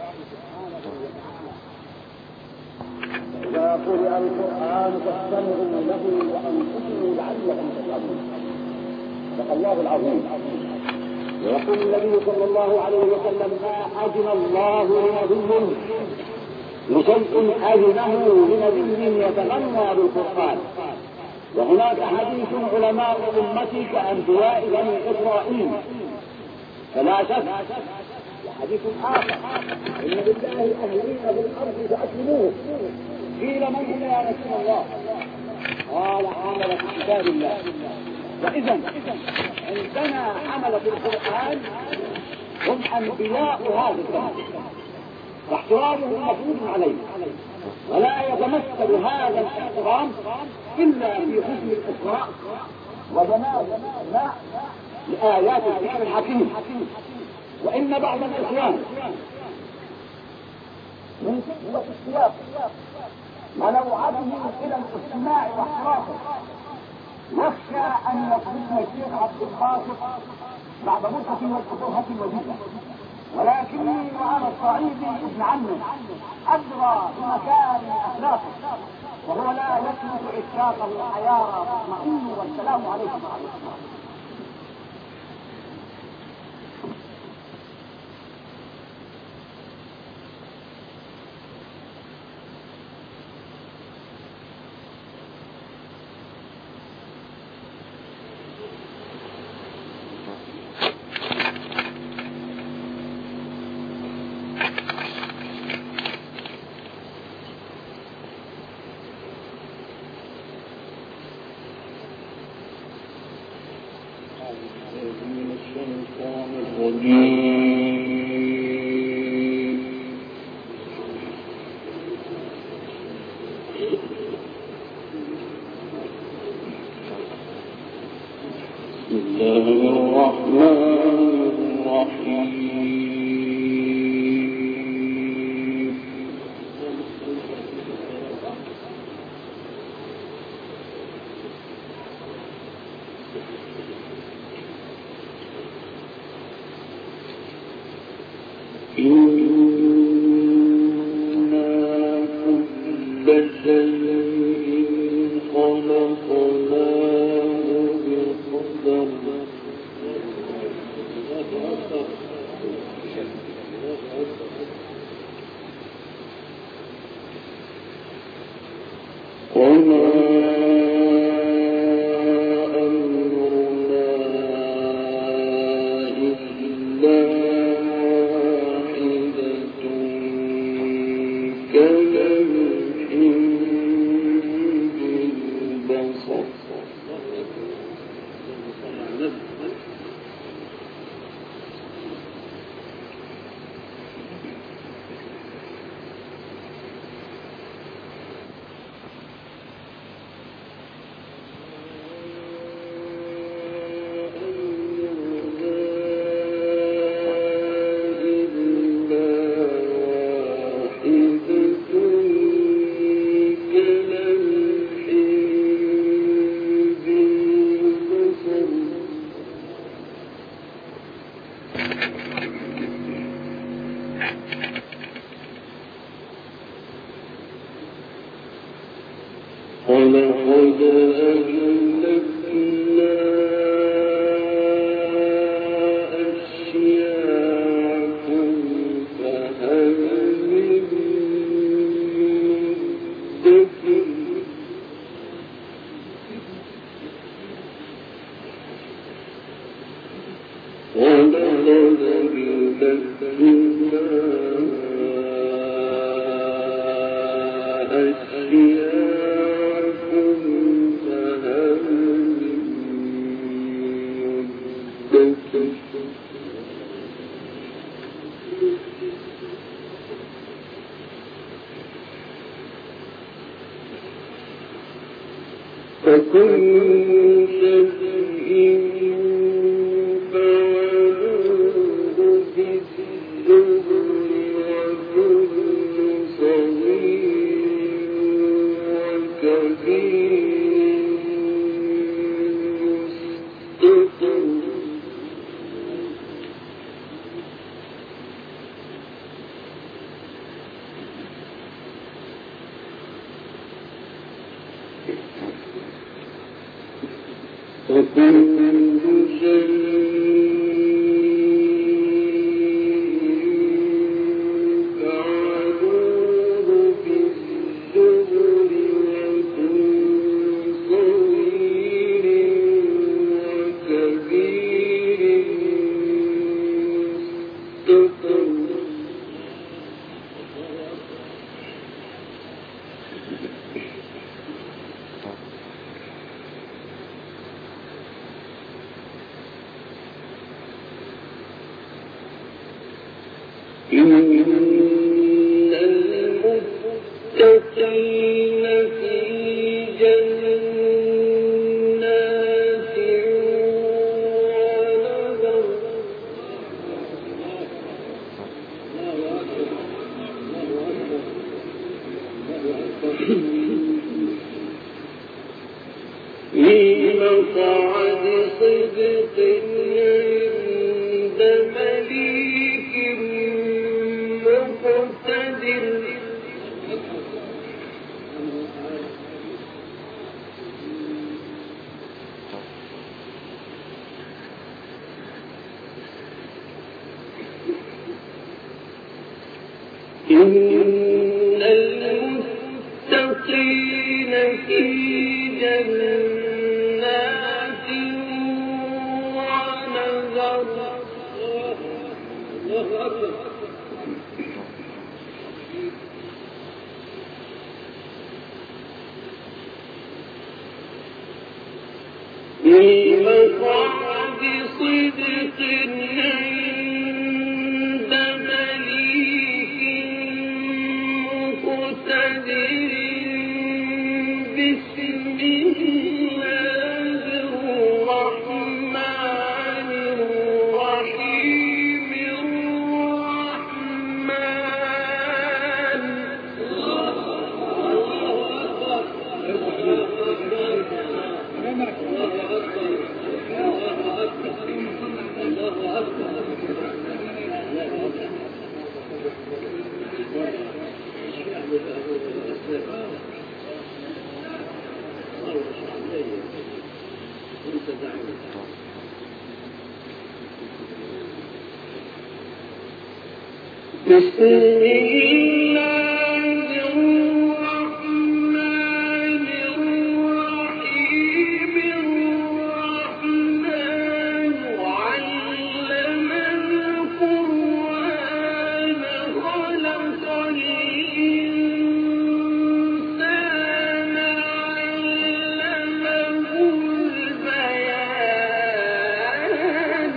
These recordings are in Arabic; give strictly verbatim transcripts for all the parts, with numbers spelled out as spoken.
سبحانه وتعالى: إذا قرئ القرآن فاستمعوا له وأنصتوا لعلكم ترحمون. صدق الله العظيم. ويقول النبي صلى الله عليه وسلم: ما أذن الله لنبي لشيء أذنه لنبي يتغنى بالقرآن. وهناك حديث علماء أمتي كأنبياء بني إسرائيل، فلا شك. وحديث آخر: إن بالله أهلين بالأرض فأسلموه. قيل: من هم يا رسول الله؟ قال: عمل في كتاب الله. وإذا عندنا عمل في القرآن هم أنبياء هذا الزمان، واحترامهم مفروض عليه، ولا يتمثل هذا الاحترام إلا في حسن الإسراء وبناء لآيات الذكر الحكيم. وإن بعض الإخوان من شدة السياق ونوعته إلى الاستماع واحترامه يخشى أن يقبضنا الشيخ عبد الباسط بعد مدة والفتوحة وجيزة، ولكني وأنا الصعيدي ابن عمه أدرى بمكان أخلاقه، وهو لا يترك عشاقه الحيارى واطمئنوا والسلام عليكم ورحمة الله. إن المتقين في جنات ونهر. الله أكبر. في مقعد صدق عند مليك مقتدر. بسم الله الرحمن الرحيم. الرحمن بسم الله الرحمن الرحيم. الرحمن علم القرآن خلق الإنسان علمه البيان.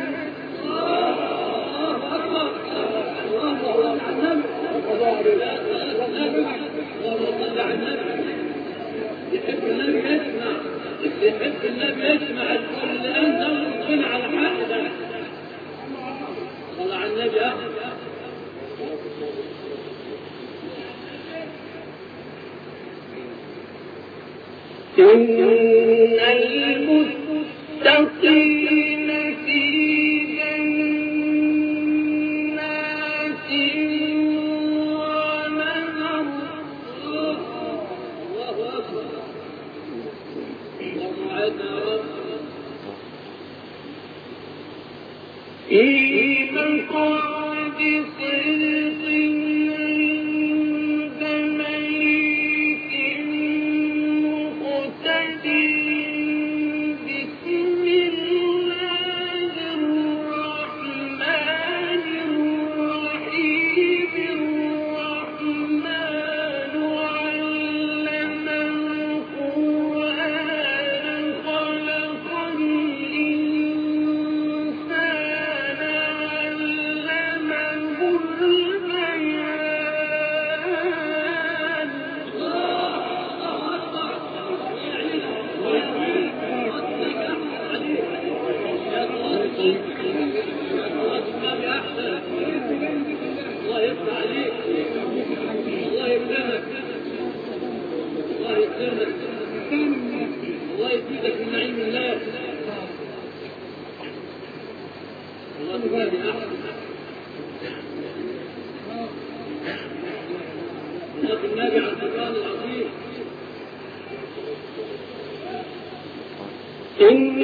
يحب النبي يسمع يحب النبي يسمع تقول أنت ممكن على حق ده. صلى على النبي يا أخي. إن المتقين في جنات ونهر. الله أكبر. اللهم أعنا رب. في مقعد صدق عند مليك مقتدر. بسم الله الرحمن الرحيم. الرحمن علم القرآن خلق الإنسان علمه البيان. الله يفتح عليك. الله يكرمك. الله يكرمك. الله يزيدك من نعيم الله. الله تبارك أحسن. الله النبي على القرآن العظيم. إن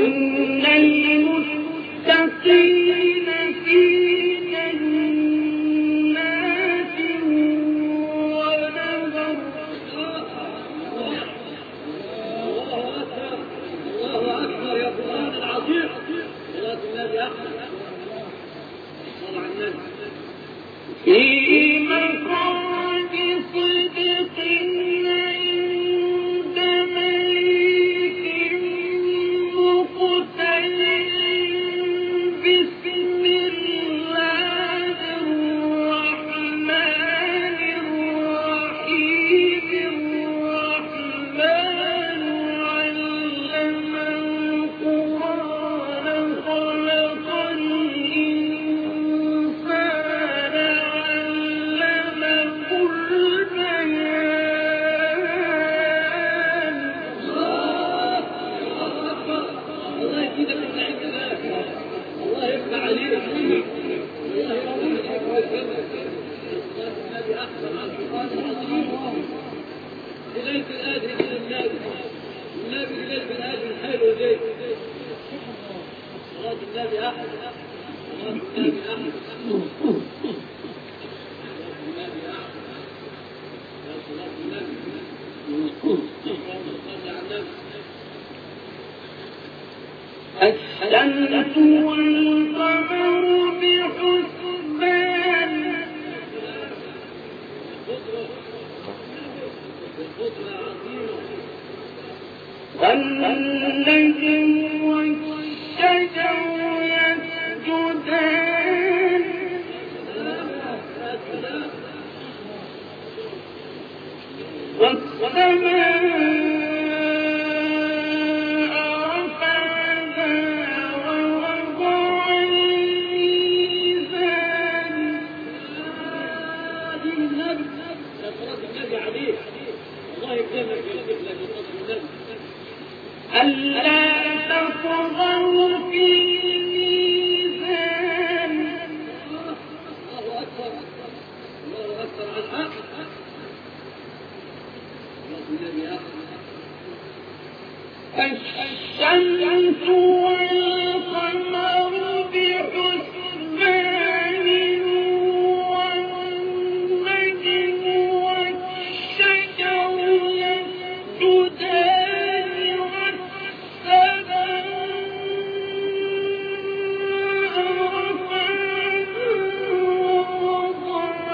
المتقين في جنات ونهر. الله أكبر يا قرآن العظيم. صلاة النبي أحمد صلى على النبي. في مقعد صدق عند مليك مقتدر. بسم الله الرحمن الرحيم. الرحمن علم القرآن خلق الإنسان علمه البيان. الله يزيدك من عند الله. الله يفتح عليك. الله يرضيك ويكرمك. صلاة النبي أحسن على القرآن العظيم. ليلة الآدم من النبي. النبي ليلة الآدم الحلوة دي. صلاة النبي أحسن. صلاة النبي أحسن. الشمس والقمر بحسبان. والنجم والشجر يسجدان. والسماء رفعها ووضع الميزان. دين النبي. صلاة النبي عليه. الله يكرمك ويغفر لك بفضل النبي. ألا تطغوا في الميزان. الله أكبر. الله أكبر على الحق. صلاة النبي أحسن. الشمس والقمر بحسبان. والنجم والشجر يسجدان. والسماء رفعها ووضع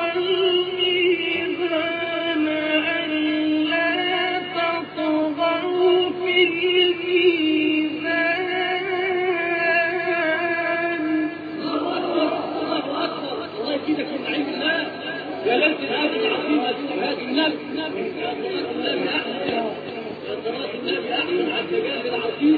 الميزان. ألا تطغوا في الميزان. الله أكبر. الله يزيدك من عند الله. يا ليلة الآدم العظيمة دي هذه النبي. يا صلاة النبي أحسن. يا صلاة النبي أحسن على الدجال العظيم.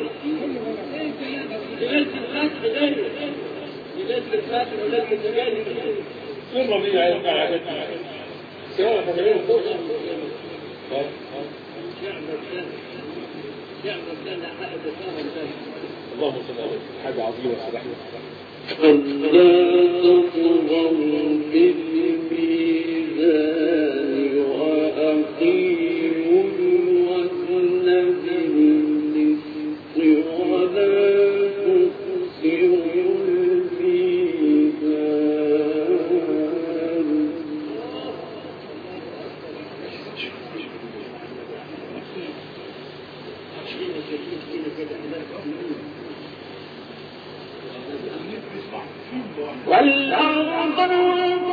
ليلة الفتح ليلة. ليلة الفتح وليلة الدجال. ثم من يعلم عادتنا سواء تمرين فرصة اللهم صل على حاجة عظيمة سبحانه ألا تطغوا في الميزان وأقيموا الوزن بالقسط ولا تخسروا الميزان. والأرض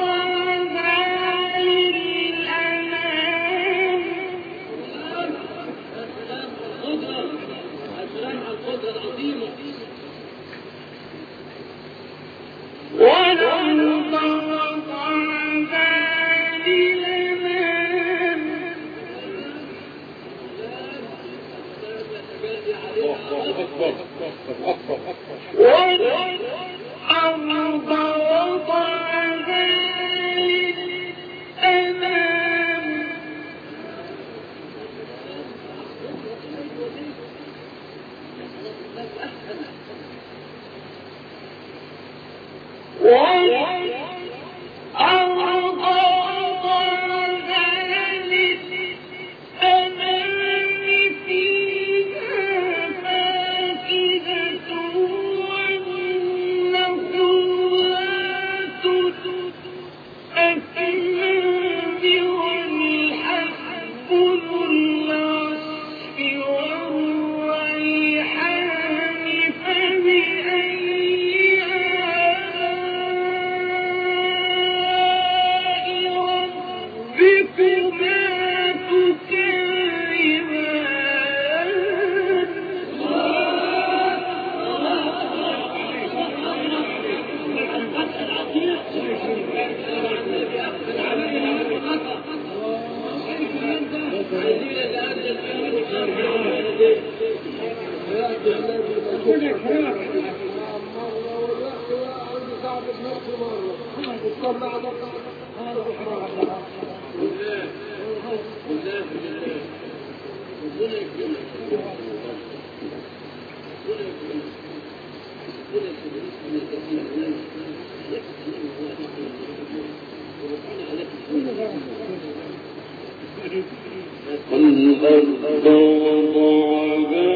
والأرض وضعها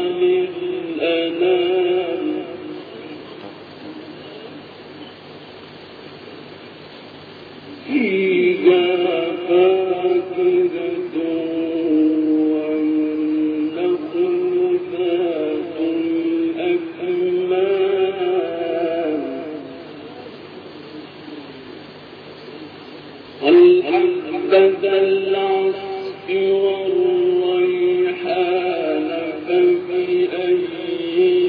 للأنام فيها فاكهة والنخل ذات الأكمام والحبة العصف والريحان فبأي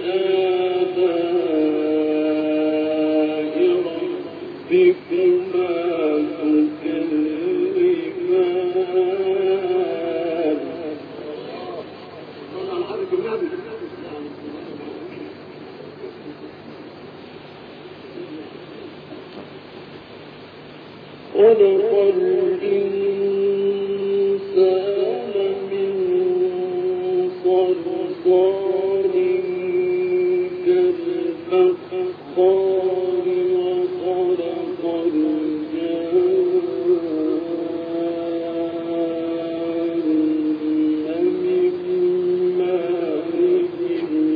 آلاء ربكما خلق الإنسان من صلصال كالفخار وخلق الجان من مارج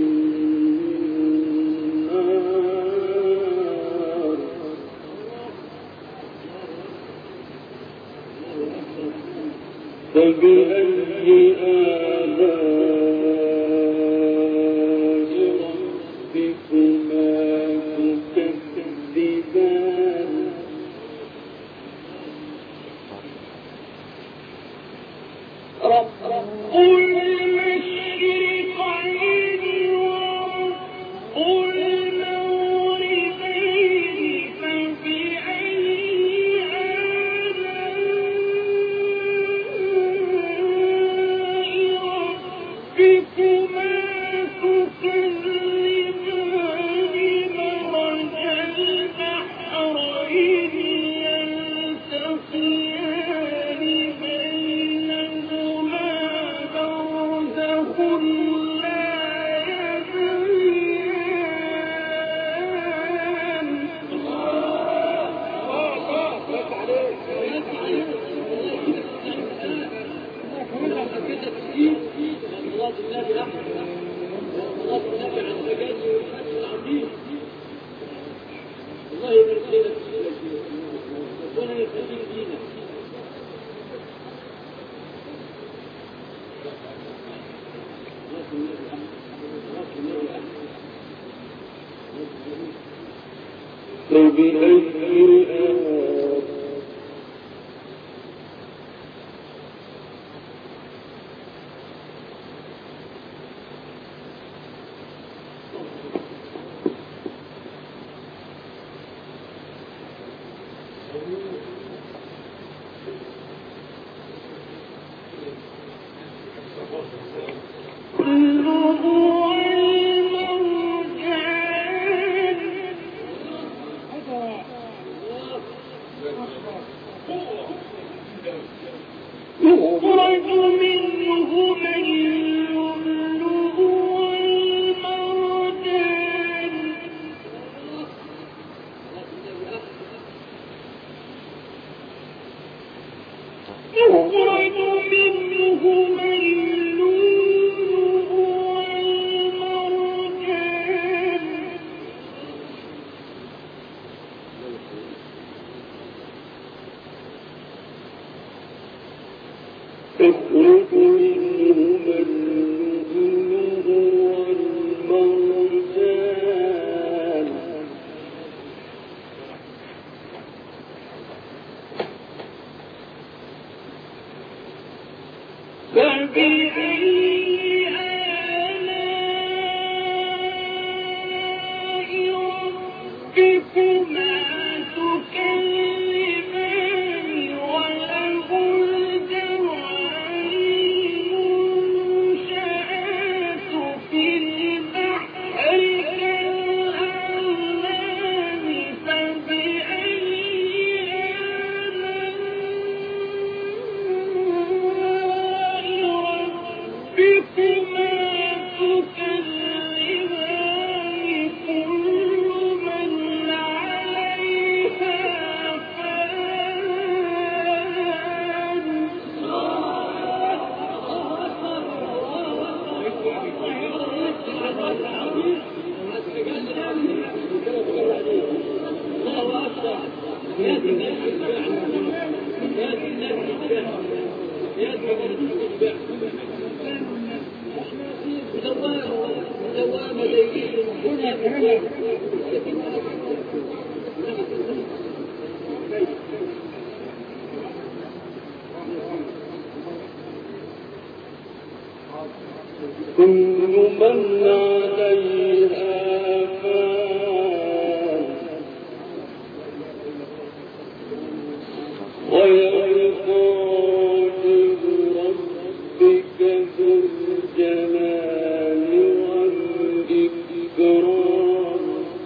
من نار فبأي آلاء ربكما تكذبان رب المشرقين ورب المغربين فبأي ربكما تكذبان مرج البحرين يلتقيان بينهما برزخ لا يبغيان مراد النبي أحمد مراد النبي عن مجازي والفتح العظيم الله يبارك لنا في ربنا يخليك دينا فبأي آلاء يخرج منهما اللؤلؤ والمرجان يخرج منهما اللؤلؤ والمرجان تخرج منهما اللؤلؤ والمرجان فبأي آلاء ربكما تكذبان وله الجوار المنشآت في البحر كالأعلام فبأي ربكما تكذبان كل من عليها فان الله أكبر يا الناس يا الناس يا دوامة دوامة ليل هنا كل من عليها فان ويبقى وجه ربك ذو الجلال والإكرام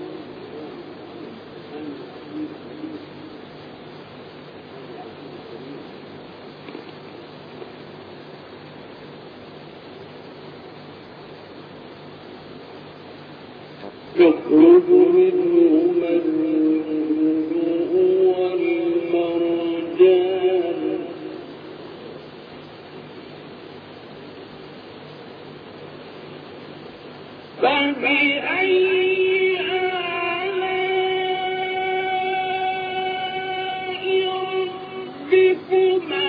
يخرج منهما اللؤلؤ والمرجان فبأي آلاء ربكما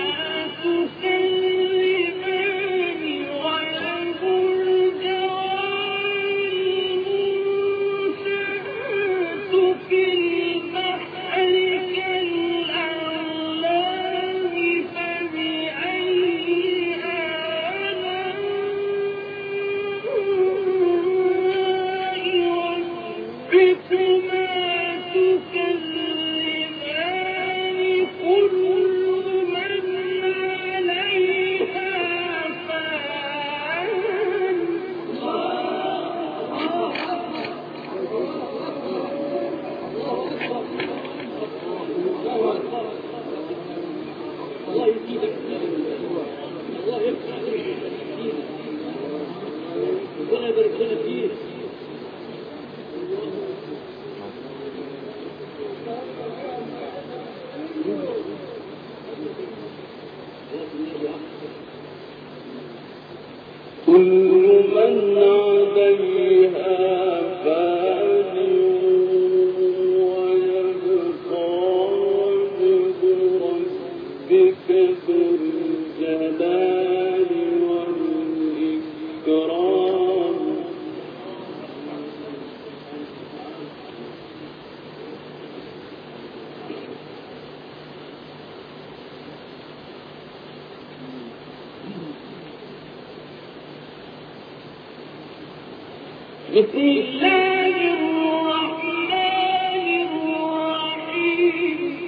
تكذبان وله الجوار المنشآت في البحر كالأعلام فبأي آلاء ربكما تكذبان كل من عليها فان الله يزيدك الله يفتح عليك ربنا يبارك لنا فيه كل من عليها فان ويبقى وجه ربك ذو الجلال والإكرام بسم الله الرحمن الرحيم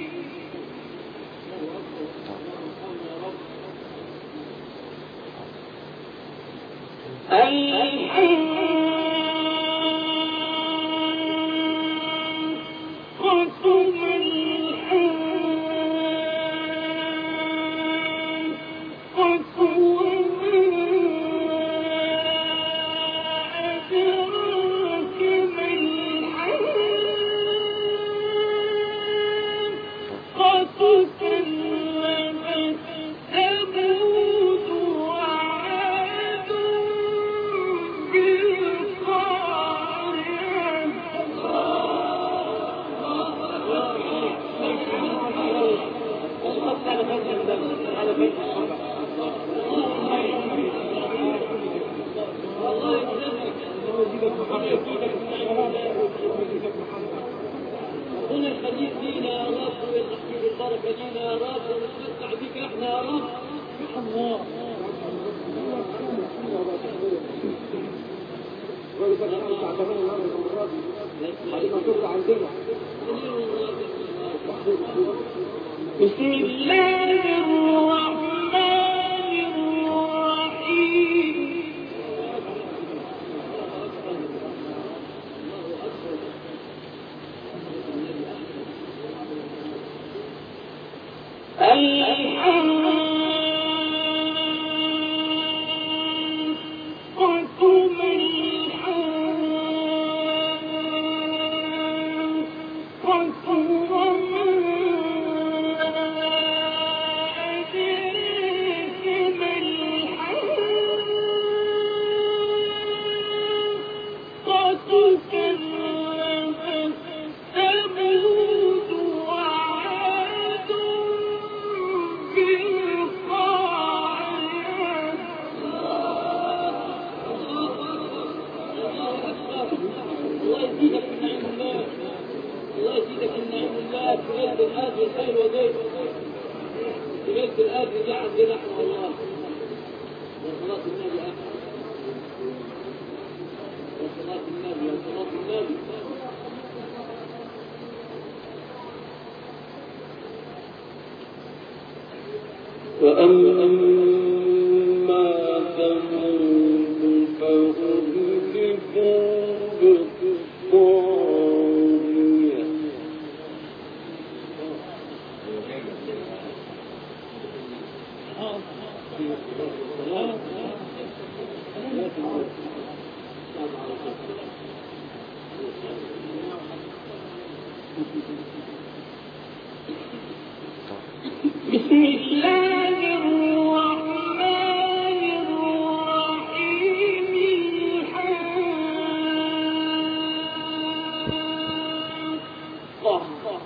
الحاقة الحاقة وما أدراك ما الحاقة كذبت ثمود وعاد بالقارعة رب الله بسم الله الرحمن الرحيم وأما ثمود فأهلكوا بالطاغية بسم الله الرحمن الرحيم الحاقة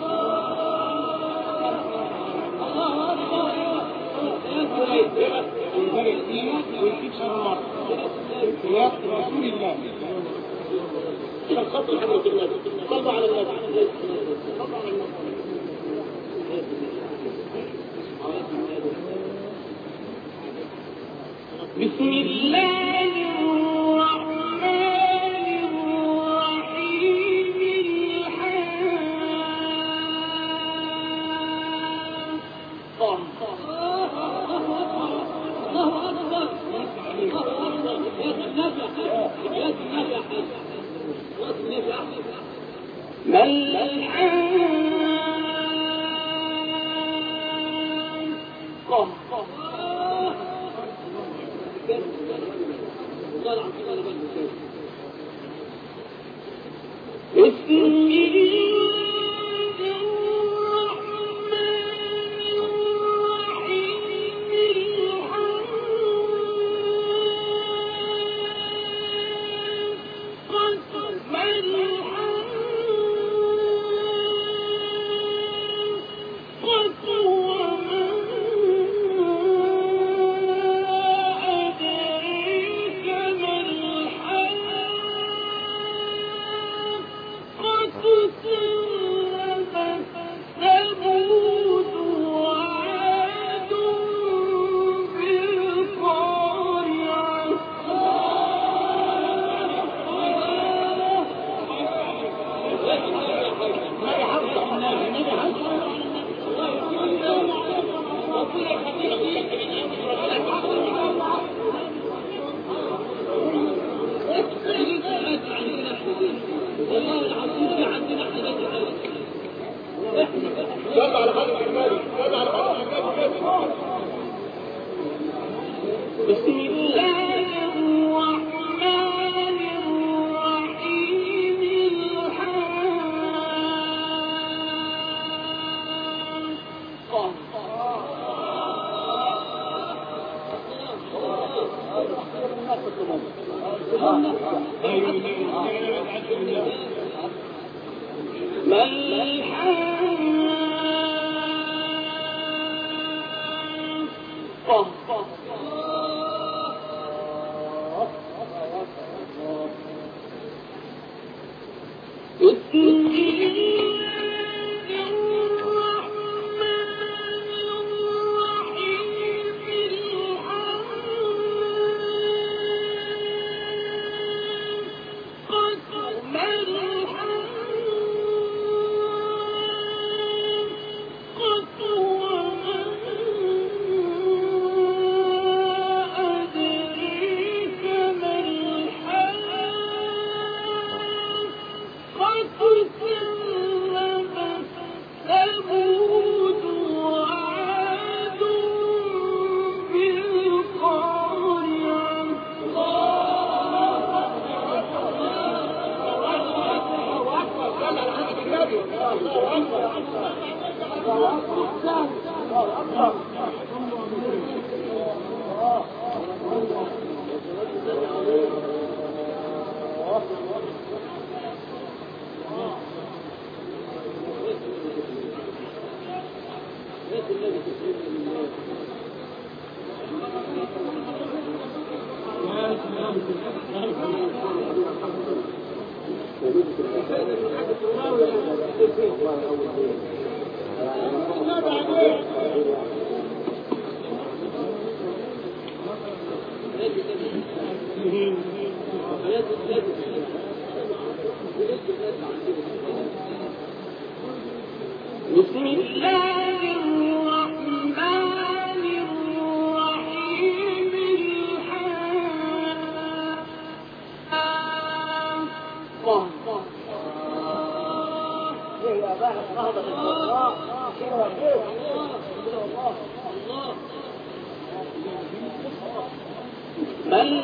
رسول الله خط حضرة النبي صلوا على النبي صلوا على النبي بسم الله الرحمن الرحيم الحاقة الله أكبر الله أكبر يا النبي يا النبي أحد يا النبي أحد ما الحاقة بسم الله الرحمن الرحيم الحاقة ما الحاقة وما أدريك ما الحاقة كذبت ثمود وعاد بالقارعة والله العظيم في عندنا حاجات صلى على حضرة النبي صلى على حضرة النبي بسم الله الرحمن الرحيم ما الحاقة بسم الله الرحمن الرحيم بسم الله الرحمن الرحيم الحاقة ما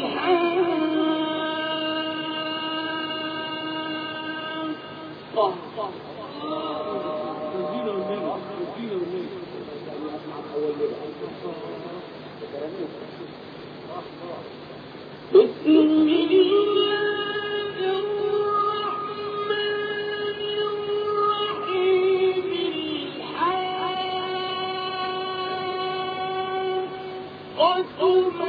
الحاقة بسم الله الرحمن الرحيم الحاقة ما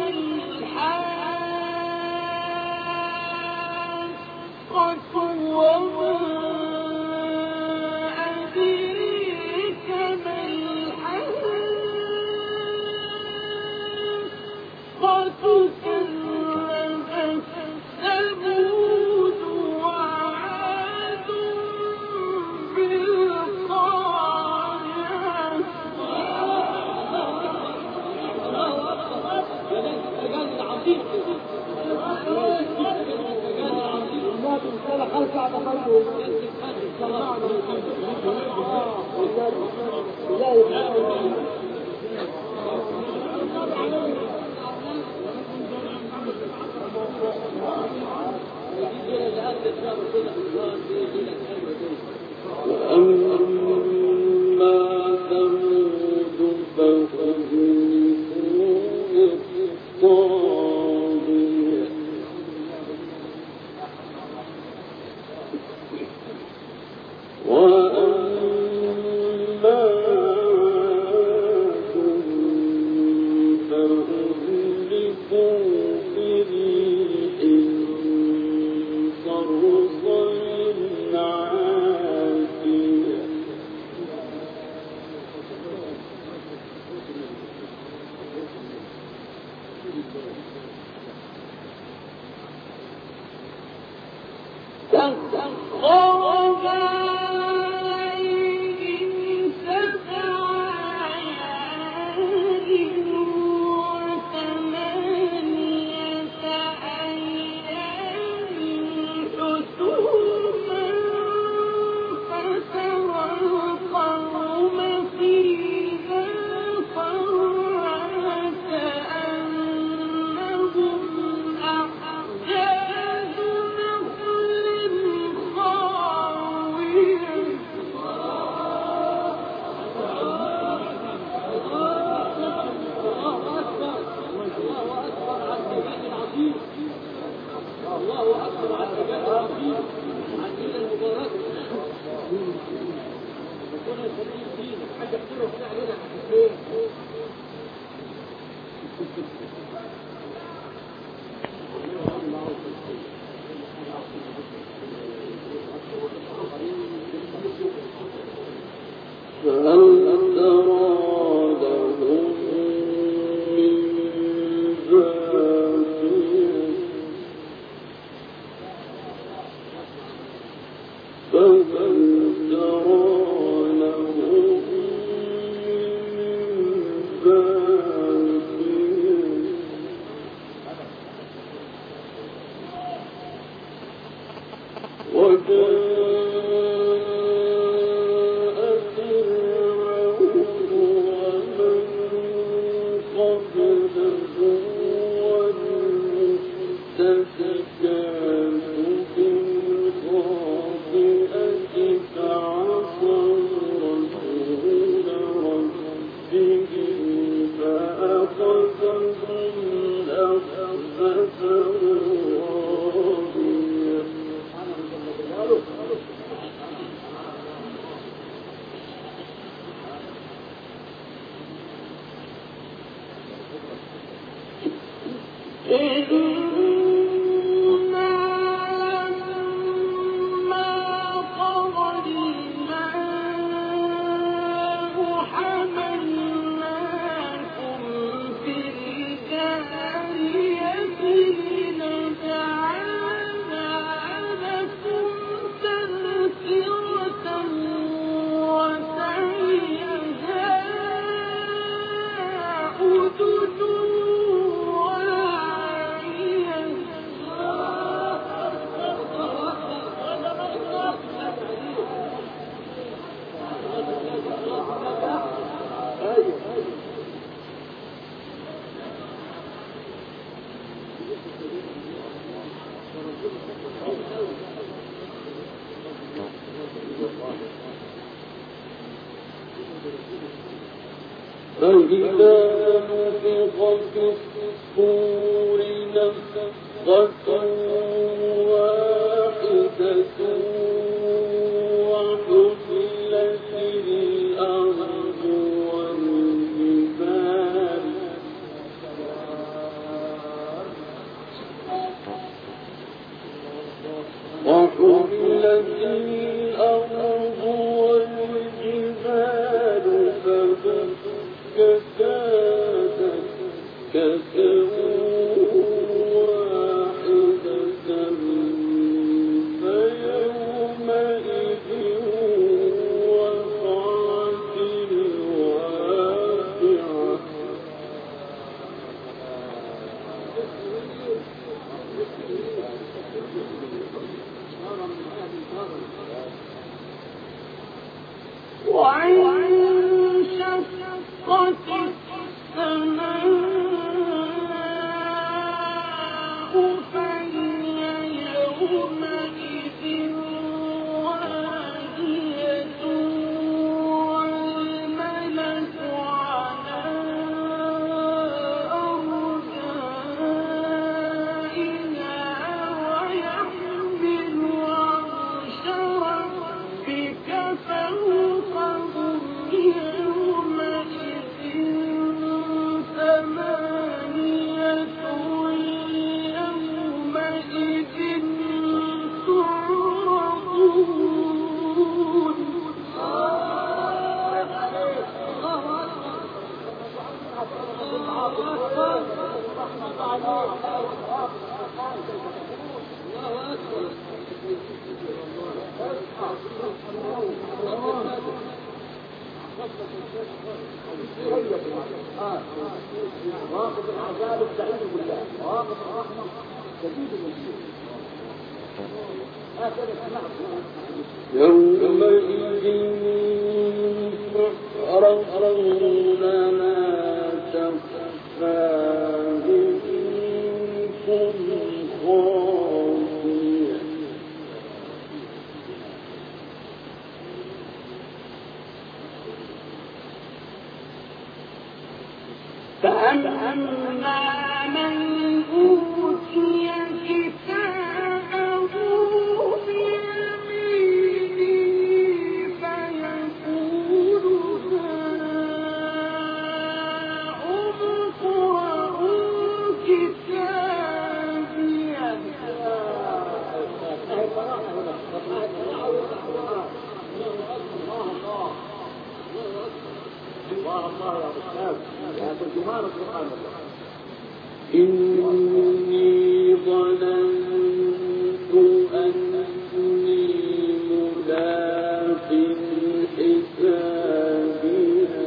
الحاقة وما أدريك ما الحاقة كذبت ثمود وعاد وأما ثمود فأهلكوا بالطاغية وأما عاد فأهلكوا بريح صرصر عاتية سخرها عليهم سبع ليال وثمانية أيام حسوما فترى القوم فيها صرعى كأنهم أعجاز نخل خاوية الله أكبر على النجاة العظيم عن دين المبارك ربنا يخليك فينا حاجة كتير وبتاع علينا حاجتين فهل ترى لهم من باقية فهل ترى لهم من فإذا نفخ في الصور نفخة واحدة وحملت الأرض والجبال وحملت الأرض والجبال فدكتا دكة واحدة فيومئذ وقعت الواقعة وانشقت السماء فهي يومئذ واهية والملك على أرجائها ويحمل عرش ربك فوقهم يومئذ ثمانية يومئذ تعرضون واقف العذاب السعيد بالله واقف الرحمة شديد المسلم هكذا سمعت يومئذ تعرضون ما تخفى منكم خافية فأما من أوتي كتابه بيمينه فيقول هاؤم اقرءوا كتابيه الله الله يا أستاذ يا ترجمان سبحان الله إني ظننت أني ملاق حسابي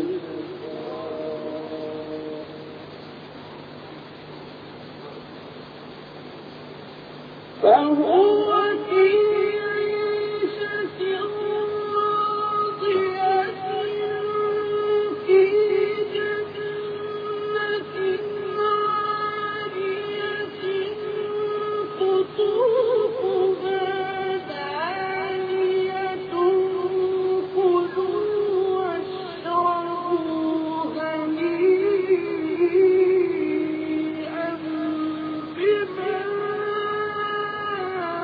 فهو في عيشة راضية في جنة عالية قطوفها دانية كلوا واشربوا هنيئا بما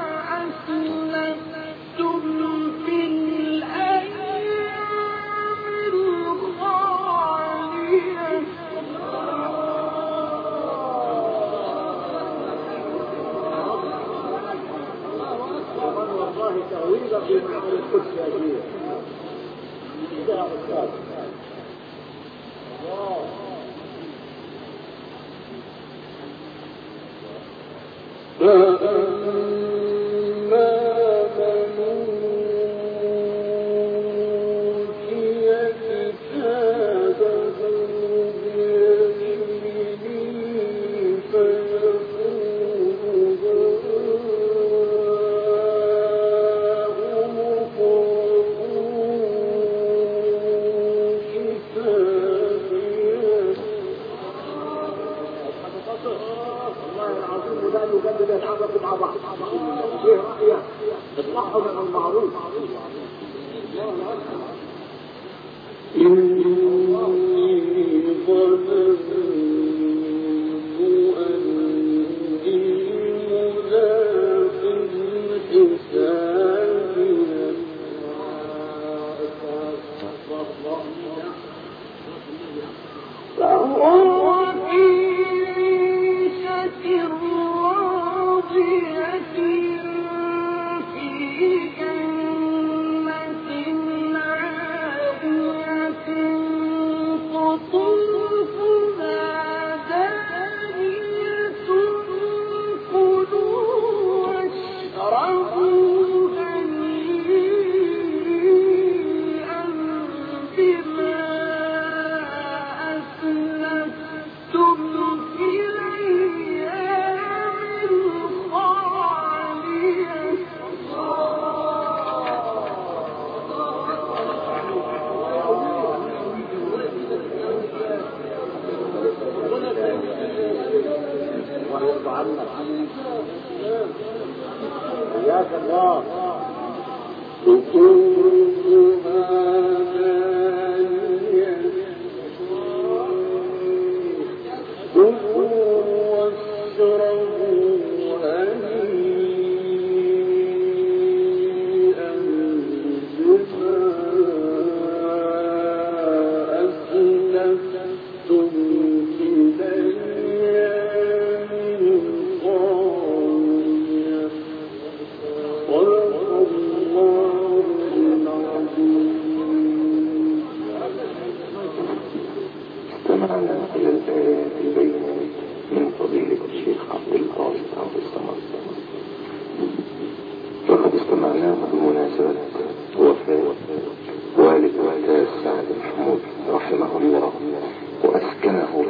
رحمه الله وأسكنه